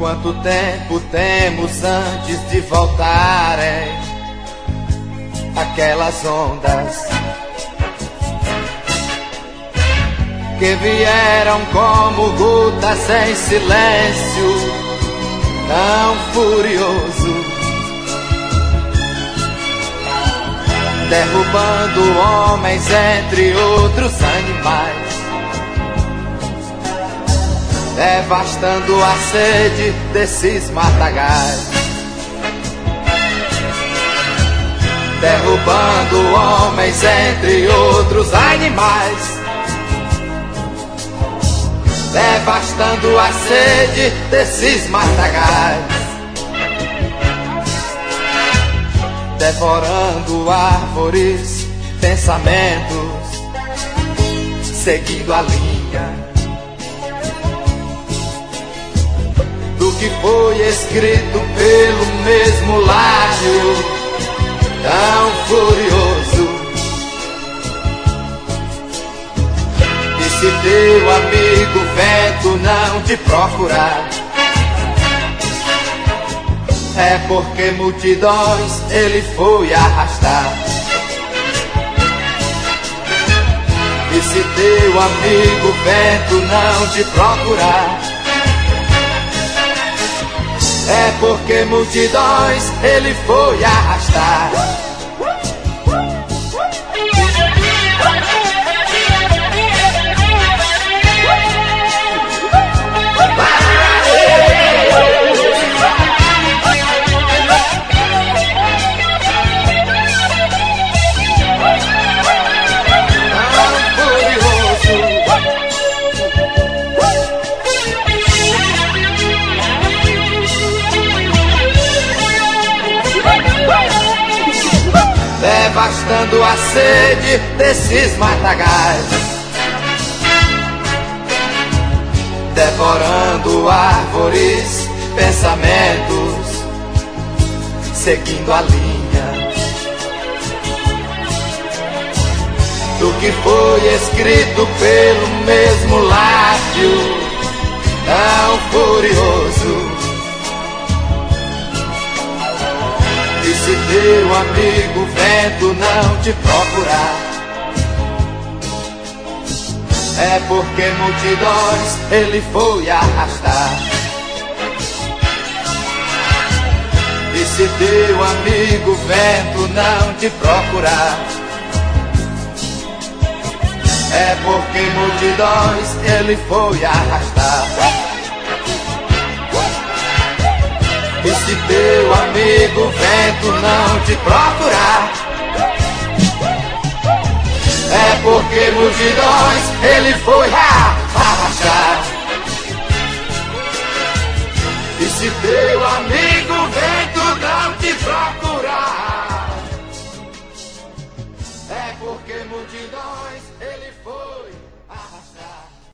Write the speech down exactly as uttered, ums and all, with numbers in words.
Quanto tempo temos antes de voltarem aquelas ondas que vieram como gotas em silêncio tão furioso, derrubando homens entre outros animais, devastando a sede desses matagais, derrubando homens entre outros animais, devastando a sede desses matagais, devorando árvores, pensamentos, seguindo a linha do que foi escrito pelo mesmo lábio tão furioso. E se teu amigo vento não te procurar, é porque multidões ele foi arrastar. E se teu amigo vento não te procurar, é porque multidões ele foi arrastar. Devastando a sede desses matagais, devorando árvores, pensamentos, seguindo a linha do que foi escrito pelo mesmo lábio tão furioso. E se teu amigo vento não te procurar, é porque multidões ele foi arrastar. E se teu amigo vento não te procurar, é porque multidões ele foi arrastar. E se teu amigo vento não te procurar, é porque multidões ele foi arrastar. E se teu amigo vento não te procurar,